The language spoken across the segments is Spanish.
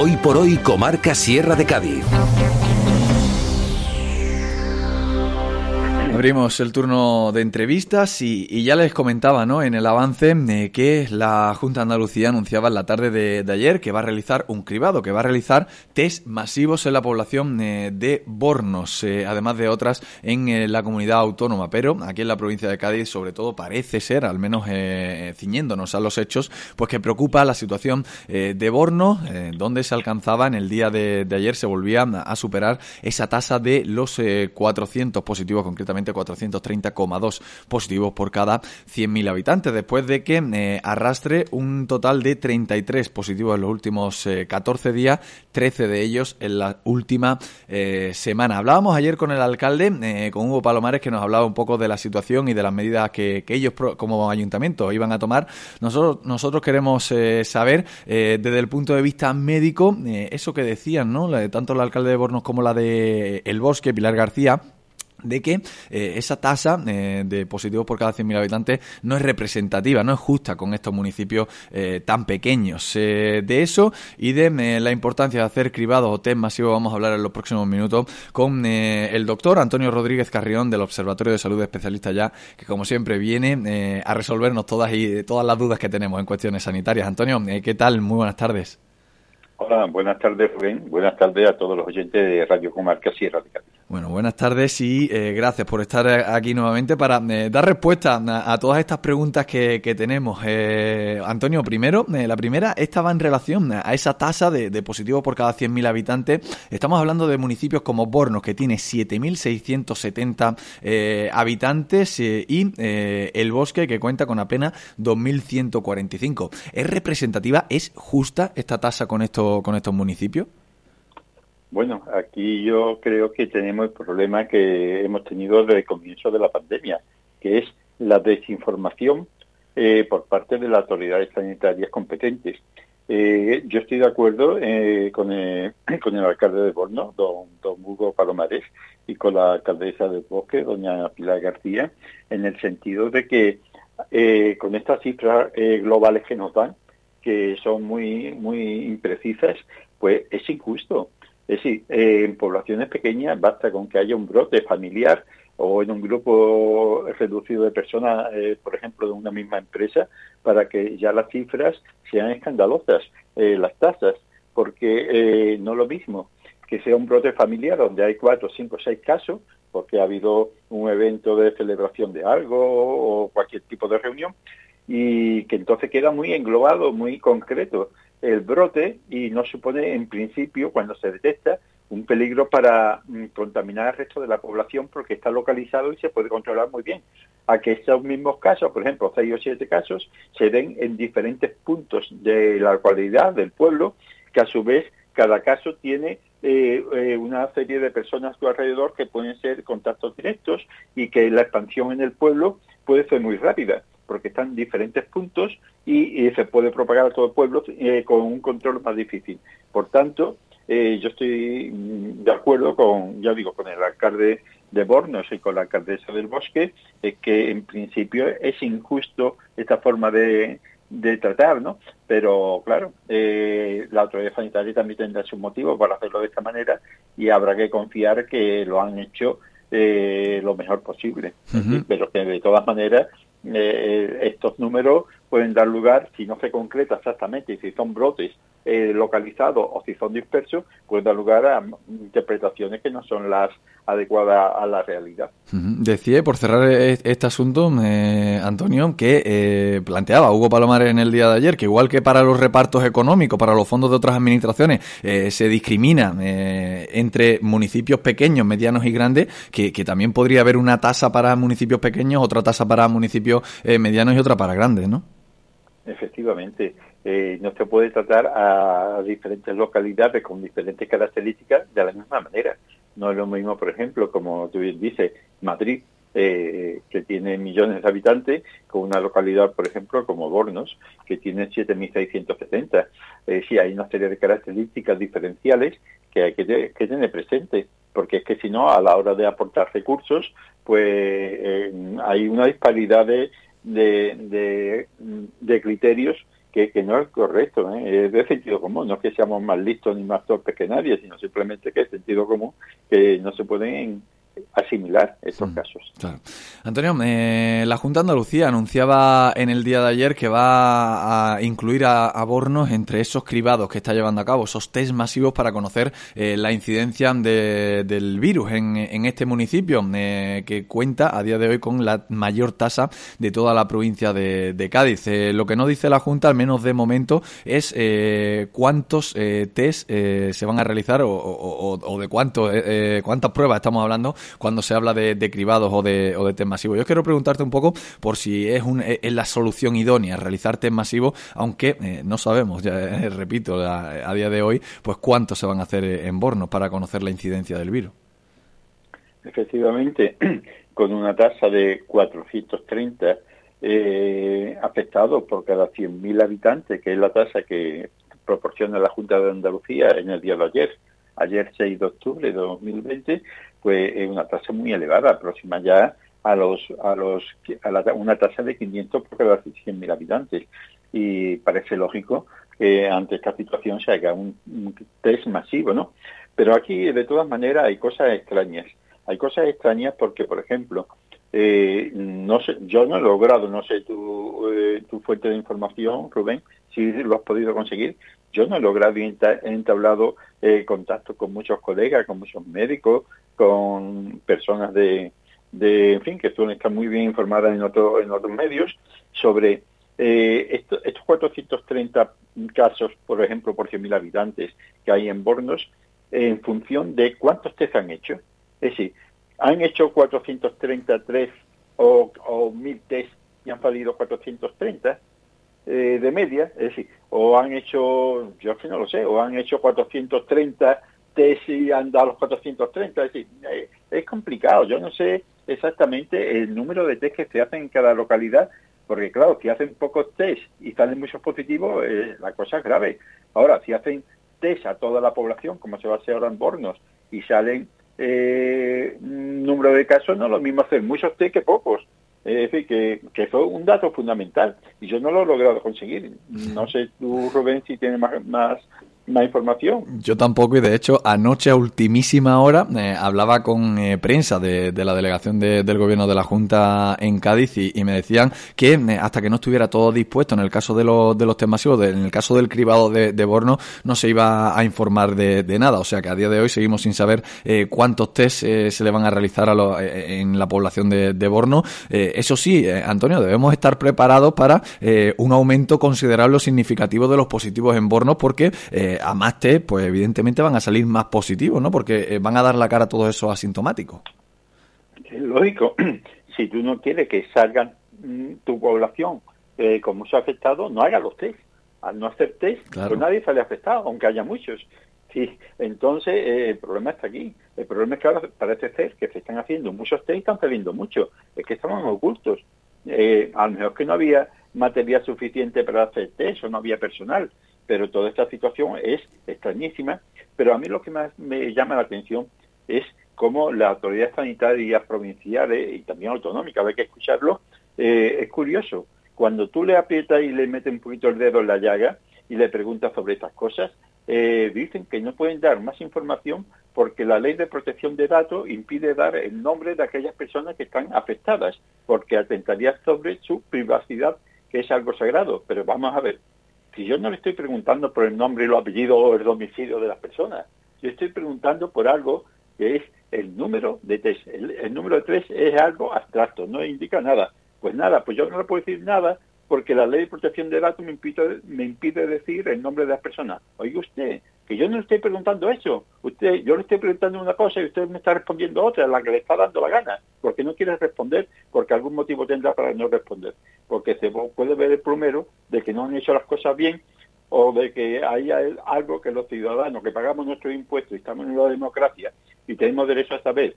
Hoy por hoy, comarca Sierra de Cádiz. Abrimos el turno de entrevistas y ya les comentaba, ¿no?, en el avance que la Junta de Andalucía anunciaba en la tarde de ayer que va a realizar un cribado, que va a realizar test masivos en la población de Bornos, además de otras en la comunidad autónoma. Pero aquí en la provincia de Cádiz, sobre todo, parece ser, al menos ciñéndonos a los hechos, pues que preocupa la situación de Bornos, donde se alcanzaba en el día de ayer, se volvía a superar esa tasa de los 400 positivos, concretamente 430,2 positivos por cada 100.000 habitantes, después de que arrastre un total de 33 positivos en los últimos 14 días, 13 de ellos en la última semana. Hablábamos ayer con el alcalde, con Hugo Palomares, que nos hablaba un poco de la situación y de las medidas que ellos como ayuntamiento iban a tomar. Nosotros queremos saber, desde el punto de vista médico, eso que decían, ¿no?, tanto el alcalde de Bornos como la de El Bosque, Pilar García, de que esa tasa de positivos por cada 100.000 habitantes no es representativa, no es justa con estos municipios tan pequeños. De eso y de la importancia de hacer cribados o test masivos vamos a hablar en los próximos minutos con el doctor Antonio Rodríguez Carrión del Observatorio de Salud Especialista Ya, que como siempre viene a resolvernos todas las dudas que tenemos en cuestiones sanitarias. Antonio, ¿qué tal? Muy buenas tardes. Hola, buenas tardes, Rubén. Buenas tardes a todos los oyentes de Radio Comarca Sierra de Cádiz. Bueno, buenas tardes y gracias por estar aquí nuevamente para dar respuesta a todas estas preguntas que tenemos. Antonio, primero, la primera, esta va en relación a esa tasa de positivos por cada 100.000 habitantes. Estamos hablando de municipios como Bornos, que tiene 7.670 habitantes, y El Bosque, que cuenta con apenas 2.145. ¿Es representativa, es justa esta tasa con estos municipios? Bueno, aquí yo creo que tenemos el problema que hemos tenido desde el comienzo de la pandemia, que es la desinformación por parte de las autoridades sanitarias competentes. Yo estoy de acuerdo con el alcalde de Bornos, don Hugo Palomares, y con la alcaldesa del Bosque, doña Pilar García, en el sentido de que con estas cifras globales que nos dan, que son muy, muy imprecisas, pues es injusto. Es decir, en poblaciones pequeñas basta con que haya un brote familiar o en un grupo reducido de personas, por ejemplo, de una misma empresa, para que ya las cifras sean escandalosas, las tasas, porque no es lo mismo que sea un brote familiar donde hay 4, 5, 6 casos, porque ha habido un evento de celebración de algo o cualquier tipo de reunión, y que entonces queda muy englobado, muy concreto el brote y no supone en principio, cuando se detecta, un peligro para contaminar al resto de la población porque está localizado y se puede controlar muy bien. A que estos mismos casos, por ejemplo, 6 o 7 casos, se den en diferentes puntos de la localidad, del pueblo, que a su vez cada caso tiene una serie de personas a su alrededor que pueden ser contactos directos y que la expansión en el pueblo puede ser muy rápida, porque están en diferentes puntos y se puede propagar a todo el pueblo con un control más difícil. Por tanto, yo estoy de acuerdo con el alcalde de Bornos y con la alcaldesa del Bosque, que en principio es injusto esta forma de tratar, ¿no? Pero claro, la autoridad sanitaria también tendrá sus motivos para hacerlo de esta manera y habrá que confiar que lo han hecho lo mejor posible. Uh-huh. Pero que de todas maneras estos números pueden dar lugar, si no se concreta exactamente si son brotes localizados o si son dispersos, pueden dar lugar a interpretaciones que no son las adecuadas a la realidad. Decía, por cerrar este asunto, Antonio, que planteaba Hugo Palomares en el día de ayer, que igual que para los repartos económicos, para los fondos de otras administraciones, se discrimina entre municipios pequeños, medianos y grandes, que también podría haber una tasa para municipios pequeños, otra tasa para municipios medianos y otra para grandes, ¿no? Efectivamente. No se puede tratar a diferentes localidades con diferentes características de la misma manera. No es lo mismo, por ejemplo, como tú bien dices, Madrid, que tiene millones de habitantes, con una localidad, por ejemplo, como Bornos, que tiene 7.670. Sí, hay una serie de características diferenciales que hay que tener presente, porque es que si no, a la hora de aportar recursos, pues hay una disparidad de criterios que no es correcto, es de sentido común, no es que seamos más listos ni más torpes que nadie, sino simplemente que es sentido común, que no se pueden asimilar estos casos. Claro. Antonio, la Junta de Andalucía anunciaba en el día de ayer que va a incluir a Bornos entre esos cribados que está llevando a cabo, esos test masivos para conocer la incidencia del virus en este municipio, que cuenta a día de hoy con la mayor tasa de toda la provincia de Cádiz. Lo que no dice la Junta, al menos de momento, es cuántos test se van a realizar o de cuántas pruebas estamos hablando cuando se habla de cribados o de test masivos. Yo quiero preguntarte un poco por si es la solución idónea realizar test masivos, aunque no sabemos, ya repito, a día de hoy, pues cuántos se van a hacer en Bornos para conocer la incidencia del virus. Efectivamente, con una tasa de 430 afectados por cada 100.000 habitantes, que es la tasa que proporciona la Junta de Andalucía en el día de ayer 6 de octubre de 2020, pues es una tasa muy elevada, próxima ya a una tasa de 500 por cada 100.000 habitantes. Y parece lógico que ante esta situación se haga un test masivo, ¿no? Pero aquí, de todas maneras, hay cosas extrañas. Hay cosas extrañas porque, por ejemplo, no sé, yo no he logrado, no sé tu fuente de información, Rubén, si lo has podido conseguir. Yo no he logrado he entablado contacto con muchos colegas, con muchos médicos, con personas en fin, que suelen estar muy bien informadas en otros medios sobre estos 430 casos, por ejemplo, por 100.000 habitantes que hay en Bornos, en función de cuántos test han hecho. Es decir, han hecho 433 o 1.000 test y han salido 430 de media, es decir, o han hecho, yo que no lo sé, o han hecho 430 test y han dado los 430, es decir, es complicado, yo no sé exactamente el número de test que se hacen en cada localidad, porque claro, si hacen pocos test y salen muchos positivos, la cosa es grave. Ahora, si hacen test a toda la población, como se va a hacer ahora en Bornos, y salen número de casos, no es lo mismo hacer muchos test que pocos. Es decir, que fue un dato fundamental y yo no lo he logrado conseguir. No sé tú, Rubén, si tienes más información. Yo tampoco, y de hecho anoche a ultimísima hora hablaba con prensa de la delegación del gobierno de la Junta en Cádiz y me decían que hasta que no estuviera todo dispuesto en el caso de los test masivos, en el caso del cribado de Bornos, no se iba a informar de nada. O sea que a día de hoy seguimos sin saber cuántos test se le van a realizar en la población de Bornos. Eso sí, Antonio, debemos estar preparados para un aumento considerable o significativo de los positivos en Bornos, porque a más test, pues evidentemente van a salir más positivos, ¿no? Porque van a dar la cara a todos esos asintomáticos. Es lógico. Si tú no quieres que salgan tu población con muchos afectados, no hagas los test. Al no hacer test, claro, pues nadie sale afectado, aunque haya muchos. Sí, entonces el problema está aquí. El problema es que ahora parece ser que se están haciendo muchos test y están saliendo muchos. Es que estaban ocultos. A lo mejor que no había material suficiente para hacer test o no había personal. Pero toda esta situación es extrañísima. Pero a mí lo que más me llama la atención es cómo las autoridades sanitarias provinciales y también autonómicas, hay que escucharlo, es curioso. Cuando tú le aprietas y le metes un poquito el dedo en la llaga y le preguntas sobre estas cosas, dicen que no pueden dar más información porque la ley de protección de datos impide dar el nombre de aquellas personas que están afectadas, porque atentaría sobre su privacidad, que es algo sagrado. Pero vamos a ver, si yo no le estoy preguntando por el nombre y los apellidos o el domicilio de las personas, yo estoy preguntando por algo que es el número de test. El número de test es algo abstracto, no indica nada. Pues nada, pues yo no le puedo decir nada porque la ley de protección de datos me impide decir el nombre de las personas. Oiga usted, que yo no le estoy preguntando eso. Yo le estoy preguntando una cosa y usted me está respondiendo otra, la que le está dando la gana, porque no quiere responder, porque algún motivo tendrá para no responder. Porque se puede ver el plumero de que no han hecho las cosas bien o de que hay algo que los ciudadanos que pagamos nuestros impuestos y estamos en la democracia y tenemos derecho a saber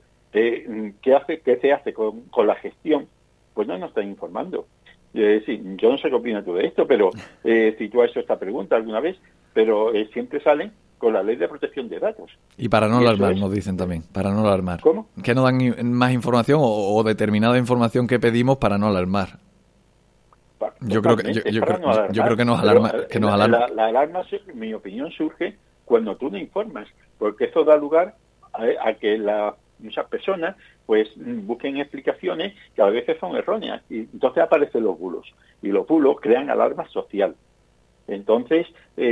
qué se hace con la gestión, pues no nos están informando. Sí, yo no sé qué opinas tú de esto, pero si tú has hecho esta pregunta alguna vez, pero siempre salen con la ley de protección de datos. Y para no alarmar, nos dicen también, para no alarmar. ¿Cómo? Que no dan más información o determinada información que pedimos para no alarmar. Yo creo que yo creo que nos alarma, La alarma, en mi opinión, surge cuando tú no informas, porque eso da lugar a que muchas personas pues busquen explicaciones que a veces son erróneas, y entonces aparecen los bulos, y los bulos crean alarma social. Entonces,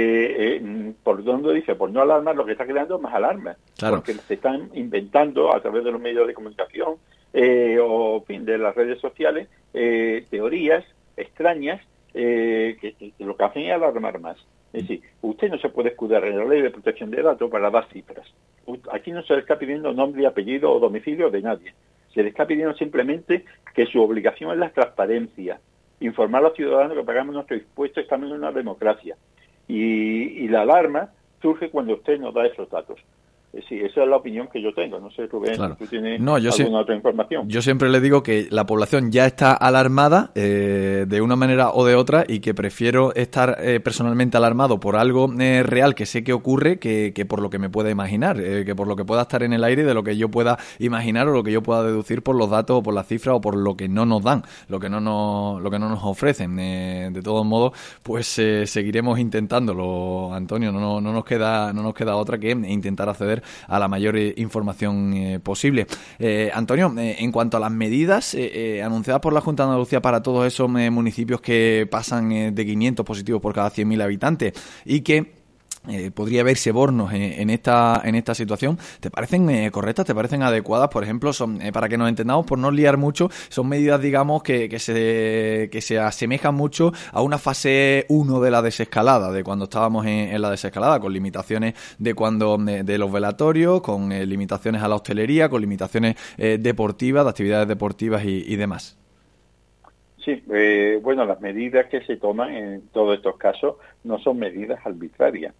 por donde dice, por no alarmar, lo que está creando es más alarma, claro, porque se están inventando a través de los medios de comunicación o en fin, de las redes sociales teorías extrañas que lo que hacen es alarmar más. Es decir, usted no se puede escudar en la ley de protección de datos para dar cifras. Aquí no se le está pidiendo nombre y apellido o domicilio de nadie. Se le está pidiendo simplemente que su obligación es la transparencia, informar a los ciudadanos que pagamos nuestros impuestos, estamos en una democracia. Y la alarma surge cuando usted nos da esos datos. Sí, esa es la opinión que yo tengo. No sé, Rubén, claro. si tú tienes alguna otra información. Yo siempre le digo que la población ya está alarmada de una manera o de otra, y que prefiero estar personalmente alarmado por algo real que sé que ocurre que por lo que me pueda imaginar, que por lo que pueda estar en el aire, de lo que yo pueda imaginar o lo que yo pueda deducir por los datos o por las cifras o por lo que no nos dan, lo que no nos ofrecen. De todos modos, pues seguiremos intentándolo, Antonio. No nos queda otra que intentar acceder a la mayor información posible. Antonio, en cuanto a las medidas anunciadas por la Junta de Andalucía para todos esos municipios que pasan de 500 positivos por cada 100.000 habitantes y que podría verse bornos en esta situación, ¿te parecen correctas? ¿Te parecen adecuadas? Por ejemplo, son para que nos entendamos, por no liar mucho, son medidas, digamos, que se asemejan mucho a una fase 1 de la desescalada, de cuando estábamos en la desescalada, con limitaciones de los velatorios, con limitaciones a la hostelería, con limitaciones deportivas, de actividades deportivas y demás. Sí, bueno, las medidas que se toman en todos estos casos no son medidas arbitrarias.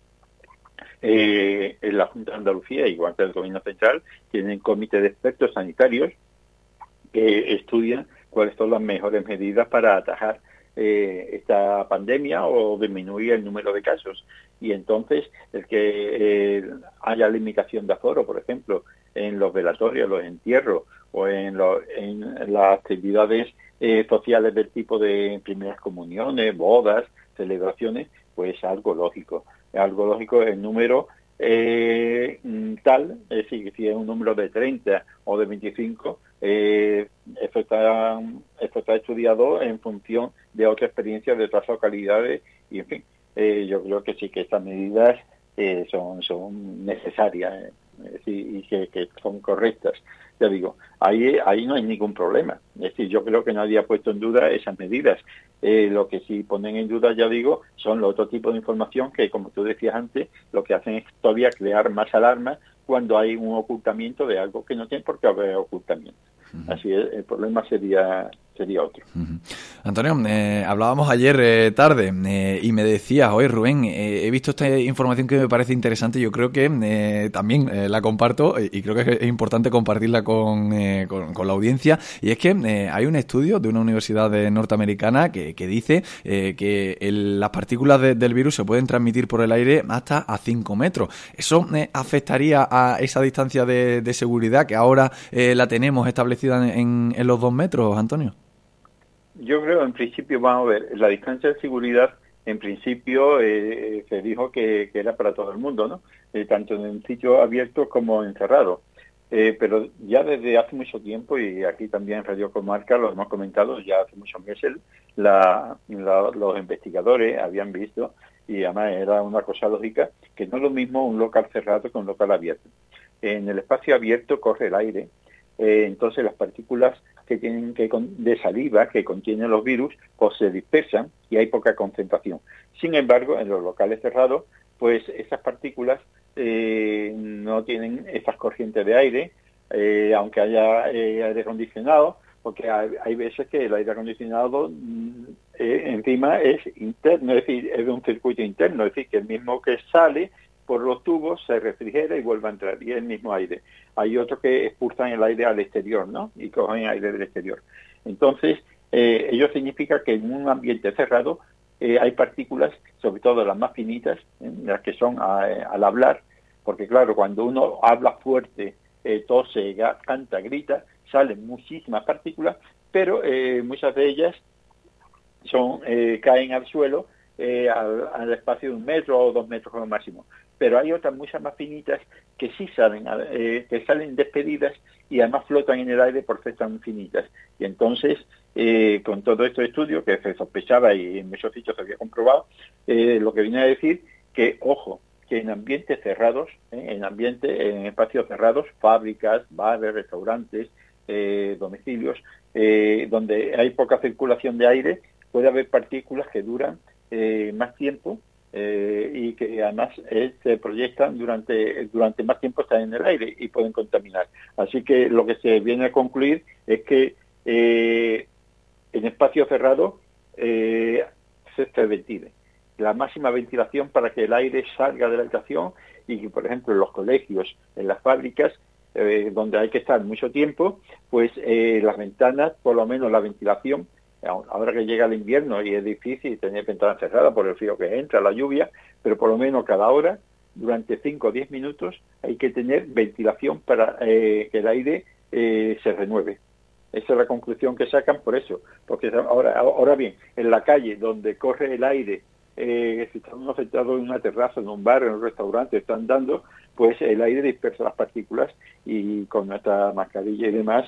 En la Junta de Andalucía, igual que el Gobierno Central, tienen comité de expertos sanitarios que estudian cuáles son las mejores medidas para atajar esta pandemia o disminuir el número de casos. Y entonces, el que haya limitación de aforo, por ejemplo, en los velatorios, los entierros o en las actividades sociales del tipo de primeras comuniones, bodas, celebraciones, pues algo lógico. Algo lógico el número tal, es decir, si es un número de 30 o de 25, esto está estudiado en función de otras experiencias de otras localidades y, en fin, yo creo que sí que estas medidas son necesarias y que son correctas. Ya digo, ahí no hay ningún problema. Es decir, yo creo que nadie ha puesto en duda esas medidas. Lo que sí ponen en duda, ya digo, son los otros tipos de información que, como tú decías antes, lo que hacen es todavía crear más alarma cuando hay un ocultamiento de algo que no tiene por qué haber ocultamiento. Así es, el problema sería otro. Antonio, hablábamos ayer tarde y me decías, oye Rubén, he visto esta información que me parece interesante, yo creo que también la comparto y creo que es importante compartirla con la audiencia, y es que hay un estudio de una universidad norteamericana que dice que las partículas del virus se pueden transmitir por el aire hasta a 5 metros. ¿Eso afectaría a esa distancia de seguridad que ahora la tenemos establecida en los 2 metros, Antonio? Yo creo, en principio, vamos a ver, la distancia de seguridad, en principio, se dijo que era para todo el mundo, ¿no? Tanto en un sitio abierto como encerrado. Pero ya desde hace mucho tiempo, y aquí también en Radio Comarca lo hemos comentado, ya hace muchos meses, los investigadores habían visto, y además era una cosa lógica, que no es lo mismo un local cerrado que un local abierto. En el espacio abierto corre el aire, entonces las partículas que tienen de saliva que contienen los virus pues se dispersan y hay poca concentración. Sin embargo, en los locales cerrados, pues esas partículas no tienen esas corrientes de aire, aunque haya aire acondicionado, porque hay veces que el aire acondicionado encima es interno, es decir, es de un circuito interno, es decir, que el mismo que sale por los tubos se refrigera y vuelve a entrar, y es el mismo aire. Hay otros que expulsan el aire al exterior, ¿no? Y cogen aire del exterior. Entonces, ello significa que en un ambiente cerrado hay partículas, sobre todo las más finitas, las que son al hablar, porque claro, cuando uno habla fuerte, tose, canta, grita, salen muchísimas partículas, pero muchas de ellas caen al suelo al espacio de 1 metro o 2 metros como máximo. Pero hay otras muchas más finitas que sí que salen despedidas y además flotan en el aire por ser tan finitas. Y entonces, con todo estos estudios que se sospechaba y en muchos sitios se había comprobado, lo que viene a decir que, ojo, que en ambientes cerrados, en espacios cerrados, fábricas, bares, restaurantes, domicilios, donde hay poca circulación de aire, puede haber partículas que duran más tiempo y que además se proyectan durante más tiempo, están en el aire y pueden contaminar. Así que lo que se viene a concluir es que en espacios cerrados se ventile. La máxima ventilación para que el aire salga de la habitación y que, por ejemplo, en los colegios, en las fábricas, donde hay que estar mucho tiempo, pues las ventanas, por lo menos la ventilación, ahora que llega el invierno y es difícil tener ventanas cerradas por el frío que entra, la lluvia, pero por lo menos cada hora, durante 5 o 10 minutos, hay que tener ventilación para que el aire se renueve. Esa es la conclusión que sacan por eso. Porque ahora bien, en la calle donde corre el aire, si estamos sentados en una terraza, en un bar, en un restaurante, están dando, pues el aire dispersa las partículas y con nuestra mascarilla y demás,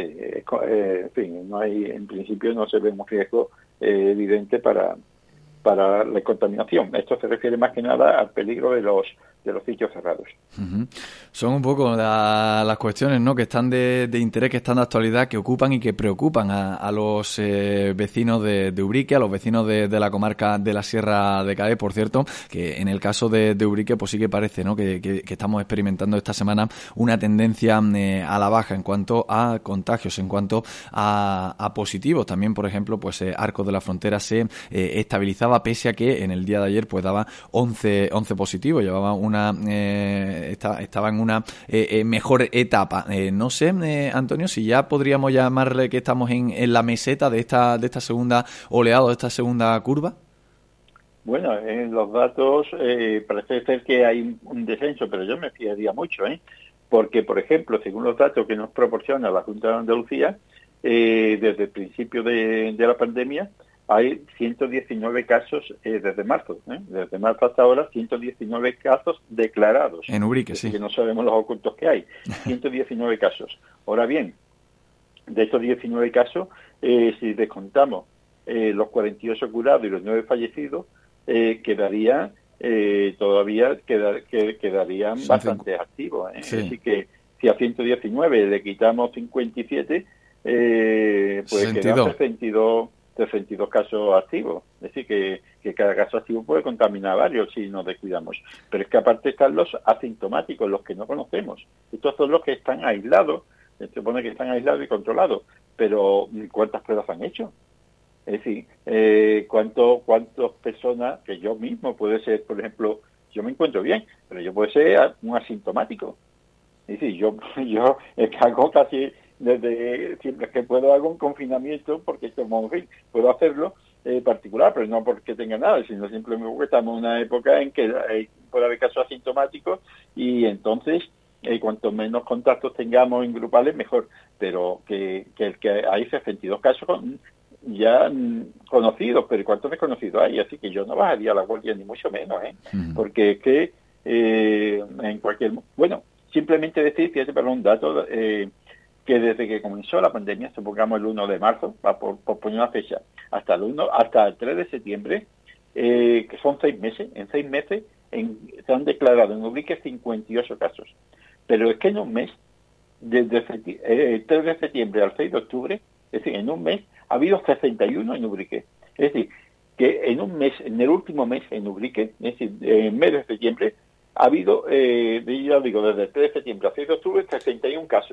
en fin, en principio no se ve un riesgo evidente para la contaminación. Esto se refiere más que nada al peligro de los sitios cerrados. Uh-huh. Son un poco las cuestiones, ¿no?, que están de interés, que están de actualidad, que ocupan y que preocupan a los vecinos de Ubrique, a los vecinos de la comarca de la Sierra de Cádiz. Por cierto, que en el caso de Ubrique, pues sí que parece, ¿no?, que estamos experimentando esta semana una tendencia a la baja en cuanto a contagios, en cuanto a positivos. También, por ejemplo, pues Arcos de la Frontera se estabilizaba, pese a que en el día de ayer pues daba 11 positivos, llevaba estaba en una mejor etapa. No sé, Antonio, si ya podríamos llamarle que estamos en la meseta de esta segunda oleada, de esta segunda curva. Bueno, en los datos parece ser que hay un descenso, pero yo me fiaría mucho, porque, por ejemplo, según los datos que nos proporciona la Junta de Andalucía, desde el principio de la pandemia, hay 119 casos desde marzo. Desde marzo hasta ahora, 119 casos declarados. En Ubrique, sí. Que no sabemos los ocultos que hay. 119 casos. Ahora bien, de estos 19 casos, si descontamos los 48 curados y los 9 fallecidos, quedarían bastante activos. Sí. Así que si a 119 le quitamos 57, pues 62. quedan 62 casos activos. Es decir, que cada caso activo puede contaminar a varios si nos descuidamos. Pero es que aparte están los asintomáticos, los que no conocemos. Estos son los que están aislados, se supone que están aislados y controlados. Pero ¿cuántas pruebas han hecho? Es decir, ¿cuántas personas, que yo mismo puede ser, por ejemplo, yo me encuentro bien, pero yo puedo ser un asintomático? Es decir, yo es que hago casi... Desde siempre que puedo hago un confinamiento, porque esto, en fin, puedo hacerlo particular, pero no porque tenga nada, sino simplemente porque estamos en una época en que puede haber casos asintomáticos y entonces cuanto menos contactos tengamos en grupales, mejor. Pero que hay 62 casos ya conocidos, pero ¿cuántos desconocidos hay? Así que yo no bajaría la guardia ni mucho menos, porque es que en cualquier... Bueno, simplemente decir, fíjate, para un dato... que desde que comenzó la pandemia, supongamos el 1 de marzo, por poner una fecha, hasta el 3 de septiembre, que son 6 meses, en 6 meses se han declarado en Ubrique 58 casos. Pero es que en un mes, desde el 3 de septiembre al 6 de octubre, es decir, en un mes, ha habido 61 en Ubrique. Es decir, que en un mes, en el último mes en Ubrique, es decir, en el mes de septiembre, ha habido, ya digo, desde el 3 de septiembre al 6 de octubre, 61 casos.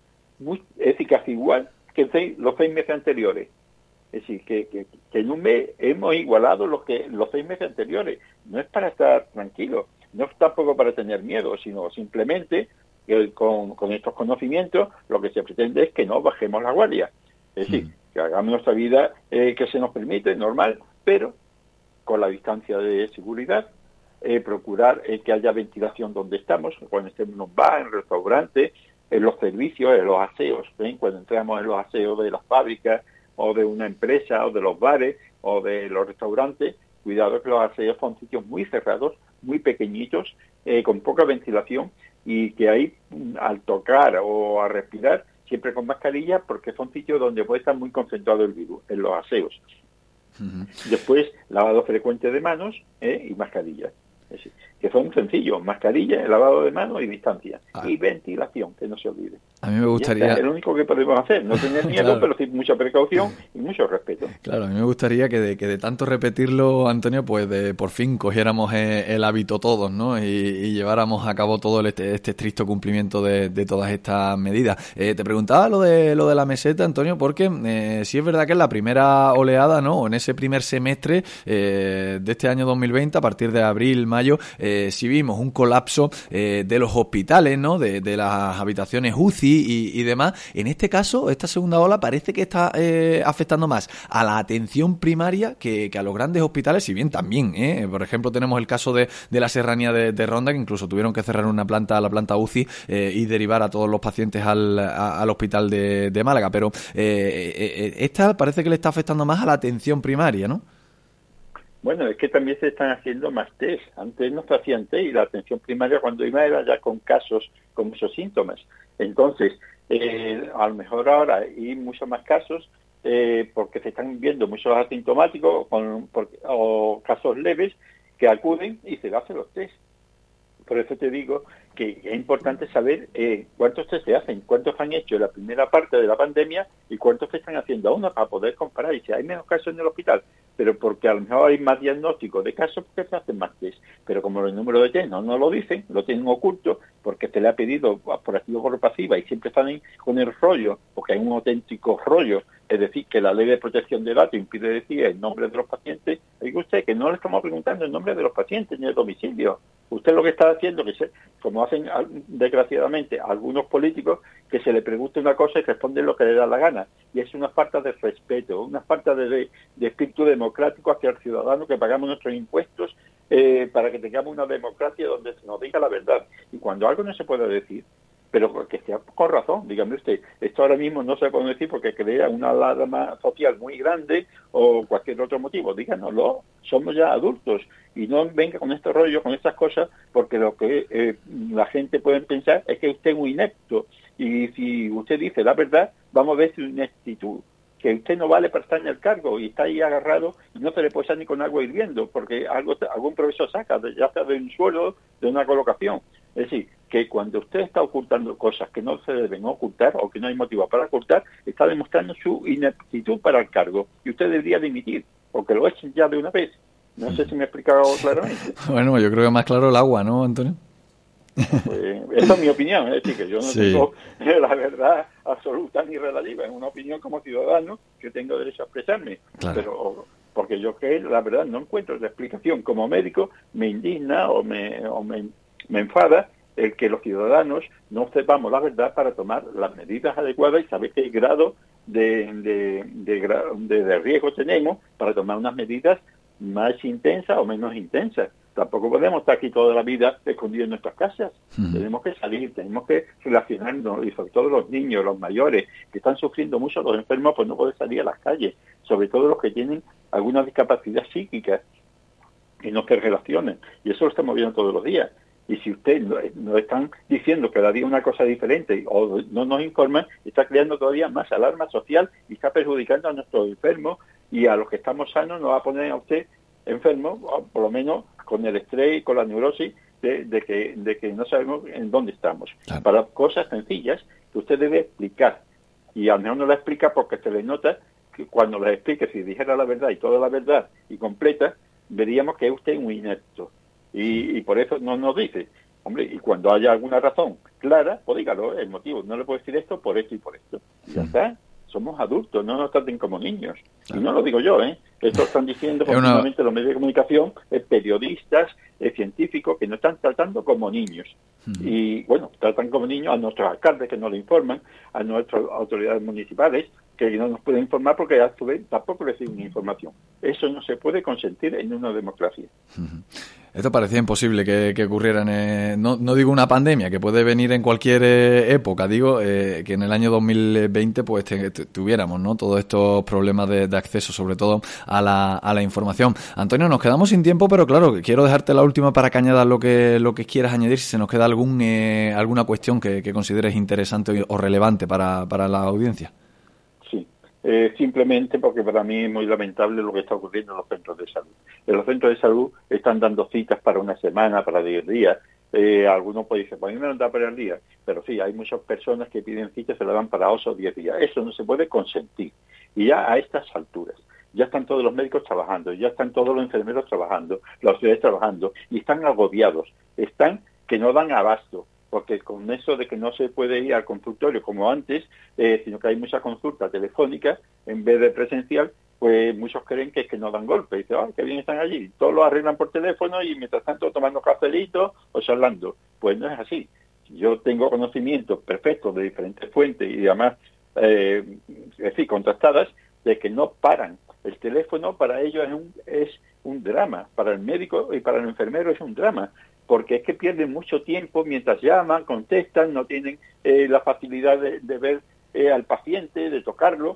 Es decir, casi igual que los 6 meses anteriores. Es decir, que en un mes hemos igualado los 6 meses anteriores. No es para estar tranquilos, no es tampoco para tener miedo, sino simplemente que con estos conocimientos lo que se pretende es que no bajemos la guardia. Es decir, que hagamos nuestra vida que se nos permite, normal, pero con la distancia de seguridad, procurar que haya ventilación donde estamos, cuando estemos en un bar, en un restaurante, en los servicios, en los aseos, cuando entramos en los aseos de las fábricas o de una empresa o de los bares, o de los restaurantes, cuidado que los aseos son sitios muy cerrados, muy pequeñitos, con poca ventilación, y que ahí al tocar o a respirar siempre con mascarilla, porque son sitios donde puede estar muy concentrado el virus, en los aseos. Uh-huh. Después, lavado frecuente de manos y mascarilla. Es decir, que son sencillos: mascarilla, lavado de manos y distancia. Y ventilación, que no se olvide. A mí me gustaría... Es lo único que podemos hacer, no tener miedo, claro, pero sí mucha precaución y mucho respeto. Claro, a mí me gustaría que de tanto repetirlo, Antonio, pues por fin cogiéramos el hábito todos, ¿no? Y lleváramos a cabo todo este estricto cumplimiento de todas estas medidas. Te preguntaba lo de la meseta, Antonio, porque sí es verdad que en la primera oleada, ¿no? O en ese primer semestre de este año 2020, a partir de abril, mayo, sí vimos un colapso de los hospitales, ¿no? De las habitaciones UCI y demás. En este caso, esta segunda ola parece que está afectando más a la atención primaria que a los grandes hospitales, si bien también, por ejemplo, tenemos el caso de la Serranía de Ronda, que incluso tuvieron que cerrar la planta UCI y derivar a todos los pacientes al hospital de Málaga, pero esta parece que le está afectando más a la atención primaria, ¿no? Bueno, es que también se están haciendo más test. Antes no se hacían test y la atención primaria cuando iba era ya con casos, con muchos síntomas. Entonces, a lo mejor ahora hay muchos más casos porque se están viendo muchos asintomáticos o casos leves que acuden y se hacen los test. Por eso te digo que es importante saber cuántos test se hacen, cuántos han hecho en la primera parte de la pandemia y cuántos se están haciendo aún para poder comparar. Y si hay menos casos en el hospital, pero porque a lo mejor hay más diagnósticos de casos, porque se hacen más test. Pero como el número de test no lo dicen, lo tienen oculto, porque se le ha pedido por activa o por pasiva y siempre están con el rollo, porque hay un auténtico rollo. Es decir, que la ley de protección de datos impide decir el nombre de los pacientes. Digo usted que no le estamos preguntando el nombre de los pacientes ni el domicilio. Usted lo que está haciendo, como hacen desgraciadamente algunos políticos, que se le pregunte una cosa y responden lo que le da la gana. Y es una falta de respeto, una falta de espíritu democrático hacia el ciudadano que pagamos nuestros impuestos para que tengamos una democracia donde se nos diga la verdad. Y cuando algo no se puede decir, pero que esté con razón, dígame usted, esto ahora mismo no se puede decir porque crea una alarma social muy grande o cualquier otro motivo, díganoslo, somos ya adultos y no venga con este rollo, con estas cosas, porque lo que la gente puede pensar es que usted es un inepto y si usted dice la verdad, vamos a ver su ineptitud, que usted no vale para estar en el cargo y está ahí agarrado y no se le puede echar ni con agua hirviendo, porque algún profesor saca, ya sea de un suelo, de una colocación. Es decir, que cuando usted está ocultando cosas que no se deben ocultar o que no hay motivo para ocultar, está demostrando su ineptitud para el cargo y usted debería dimitir, o que lo echen ya de una vez. No sé si me he explicado claramente. Bueno, yo creo que más claro el agua, ¿no, Antonio? Pues esa es mi opinión, es decir, que yo no tengo la verdad absoluta ni relativa, es una opinión como ciudadano que tengo derecho a expresarme, claro. Pero porque yo que la verdad no encuentro la explicación. Como médico me indigna o me enfada el que los ciudadanos no sepamos la verdad para tomar las medidas adecuadas y saber qué grado de riesgo tenemos para tomar unas medidas más intensas o menos intensas. Tampoco podemos estar aquí toda la vida escondidos en nuestras casas. Tenemos que salir, tenemos que relacionarnos, y sobre todo los niños, los mayores, que están sufriendo mucho, los enfermos, pues no pueden salir a las calles, sobre todo los que tienen alguna discapacidad psíquica, y no se relacionen. Y eso lo estamos viendo todos los días. Y si usted nos están diciendo cada día una cosa diferente o no nos informan, está creando todavía más alarma social y está perjudicando a nuestros enfermos, y a los que estamos sanos nos va a poner a usted enfermo, o por lo menos con el estrés y con la neurosis de que no sabemos en dónde estamos. Claro. Para cosas sencillas que usted debe explicar, y al menos no la explica porque se le nota que cuando la explique, si dijera la verdad y toda la verdad y completa, veríamos que es usted un inepto. Y por eso no nos dice, hombre, y cuando haya alguna razón clara, pues dígalo, el motivo, no le puedo decir esto por esto y por esto. Y ya está, somos adultos, no nos traten como niños. Y no lo digo yo, esto lo están diciendo continuamente los medios de comunicación, periodistas, científicos, que nos están tratando como niños. Y bueno, tratan como niños a nuestros alcaldes que no le informan, a nuestras autoridades municipales que no nos pueden informar porque a su vez tampoco reciben información. Eso no se puede consentir en una democracia. Esto parecía imposible que ocurriera no digo una pandemia, que puede venir en cualquier época, digo que en el año 2020 pues tuviéramos, ¿no?, todos estos problemas de acceso, sobre todo a la información. Antonio, nos quedamos sin tiempo, pero claro, quiero dejarte la última para que añadas lo que quieras añadir, si se nos queda alguna cuestión que consideres interesante o relevante para la audiencia. Sí. Simplemente porque para mí es muy lamentable lo que está ocurriendo en los centros de salud. En los centros de salud están dando citas para una semana, para 10 días. Algunos pueden decir, pues a mí me lo dan para el día, pero sí, hay muchas personas que piden citas y se la dan para 8 o 10 días. Eso no se puede consentir. Y ya a estas alturas, ya están todos los médicos trabajando, ya están todos los enfermeros trabajando, las ciudades trabajando, y están agobiados, están que no dan abasto, porque con eso de que no se puede ir al consultorio como antes, sino que hay mucha consulta telefónica en vez de presencial, pues muchos creen que es que no dan golpe. Y dicen, ¡ay, qué bien están allí! Todos lo arreglan por teléfono y mientras tanto tomando cafelito o charlando. Pues no es así. Yo tengo conocimientos perfectos de diferentes fuentes y además, contrastadas, de que no paran. El teléfono para ellos es un drama. Para el médico y para el enfermero es un drama. Porque es que pierden mucho tiempo mientras llaman, contestan, no tienen la facilidad de ver al paciente, de tocarlo,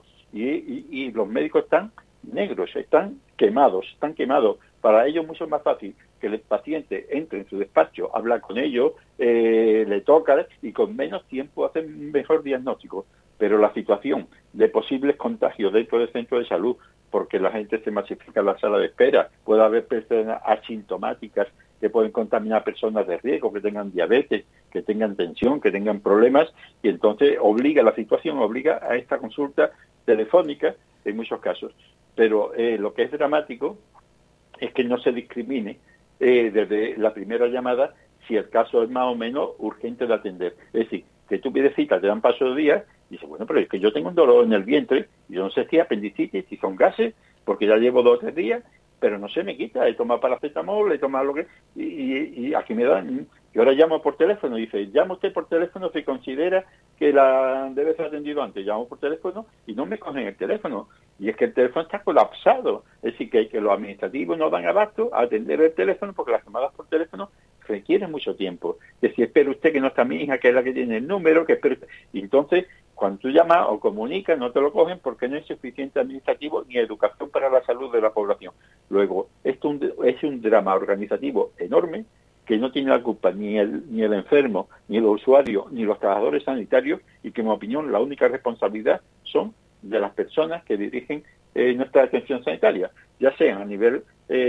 y los médicos están negros, están quemados. Para ellos es mucho más fácil que el paciente entre en su despacho, habla con ellos, le toca y con menos tiempo hacen un mejor diagnóstico. Pero la situación de posibles contagios dentro del centro de salud, porque la gente se masifica en la sala de espera, puede haber personas asintomáticas que pueden contaminar personas de riesgo, que tengan diabetes, que tengan tensión, que tengan problemas, y entonces la situación obliga a esta consulta telefónica en muchos casos. Pero lo que es dramático es que no se discrimine desde la primera llamada si el caso es más o menos urgente de atender. Es decir, que tú pides cita, te dan paso de día, y dices, bueno, pero es que yo tengo un dolor en el vientre, y yo no sé si es apendicitis, si son gases, porque ya llevo 2 o 3 días, pero no se me quita, he tomado paracetamol, he tomado lo que... Y aquí me dan... Y ahora llamo por teléfono, y dice, llama usted por teléfono si considera que debe ser atendido antes. Llamo por teléfono y no me cogen el teléfono. Y es que el teléfono está colapsado. Es decir, que los administrativos no dan abasto a atender el teléfono porque las llamadas por teléfono requieren mucho tiempo. Que si espera usted que no está mi hija, que es la que tiene el número, que espera... Y entonces, cuando tú llamas o comunicas, no te lo cogen porque no hay suficiente administrativo ni educación para la salud de la población. Luego, esto es un drama organizativo enorme que no tiene la culpa ni el enfermo, ni el usuario, ni los trabajadores sanitarios, y que en mi opinión la única responsabilidad son de las personas que dirigen nuestra atención sanitaria, ya sean a nivel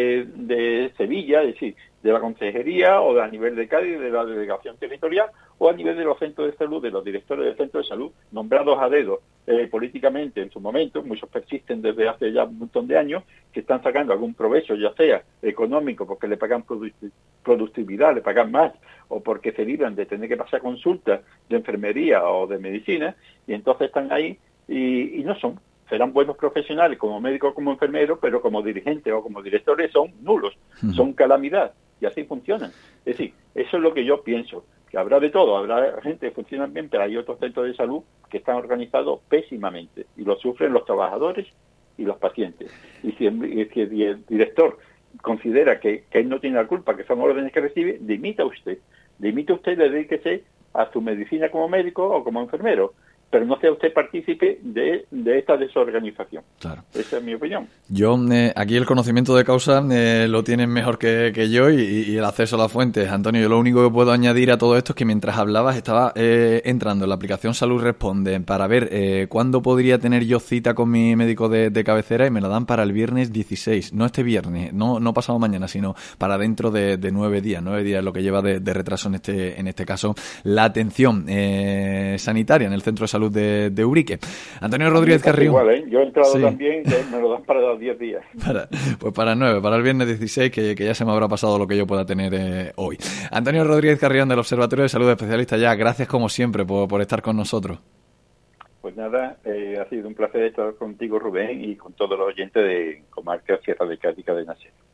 de Sevilla, es decir, de la Consejería, o a nivel de Cádiz, de la Delegación Territorial, o a nivel de los centros de salud, de los directores de centros de salud, nombrados a dedo políticamente en su momento. Muchos persisten desde hace ya un montón de años, que están sacando algún provecho, ya sea económico, porque le pagan productividad, le pagan más, o porque se libran de tener que pasar consultas de enfermería o de medicina, y entonces están ahí y no serán buenos profesionales como médicos, como enfermeros, pero como dirigentes o como directores son nulos, son calamidad, y así funcionan. Es decir, eso es lo que yo pienso, que habrá de todo, habrá gente que funciona bien, pero hay otros centros de salud que están organizados pésimamente, y lo sufren los trabajadores y los pacientes. Y si el director considera que él no tiene la culpa, que son órdenes que recibe, dimita usted, dedíquese a su medicina como médico o como enfermero, pero no sea usted partícipe de esta desorganización. Claro. Esa es mi opinión. Yo, aquí el conocimiento de causa lo tienen mejor que yo y el acceso a las fuentes. Antonio, yo lo único que puedo añadir a todo esto es que mientras hablabas estaba entrando en la aplicación Salud Responde para ver cuándo podría tener yo cita con mi médico de cabecera, y me la dan para el viernes 16. No este viernes, no pasado mañana, sino para dentro de 9 días. 9 días es lo que lleva de retraso en este caso la atención sanitaria en el centro de salud de Ubrique. Antonio Rodríguez Carrión. Igual, Yo he entrado también, que me lo dan para los 10 días. Para el 9, para el viernes 16, que ya se me habrá pasado lo que yo pueda tener hoy. Antonio Rodríguez Carrión, del Observatorio de Salud Especialista Ya, gracias como siempre por estar con nosotros. Pues nada, ha sido un placer estar contigo, Rubén, y con todos los oyentes de Comarca Sierra de Cádiz, Cadena SER.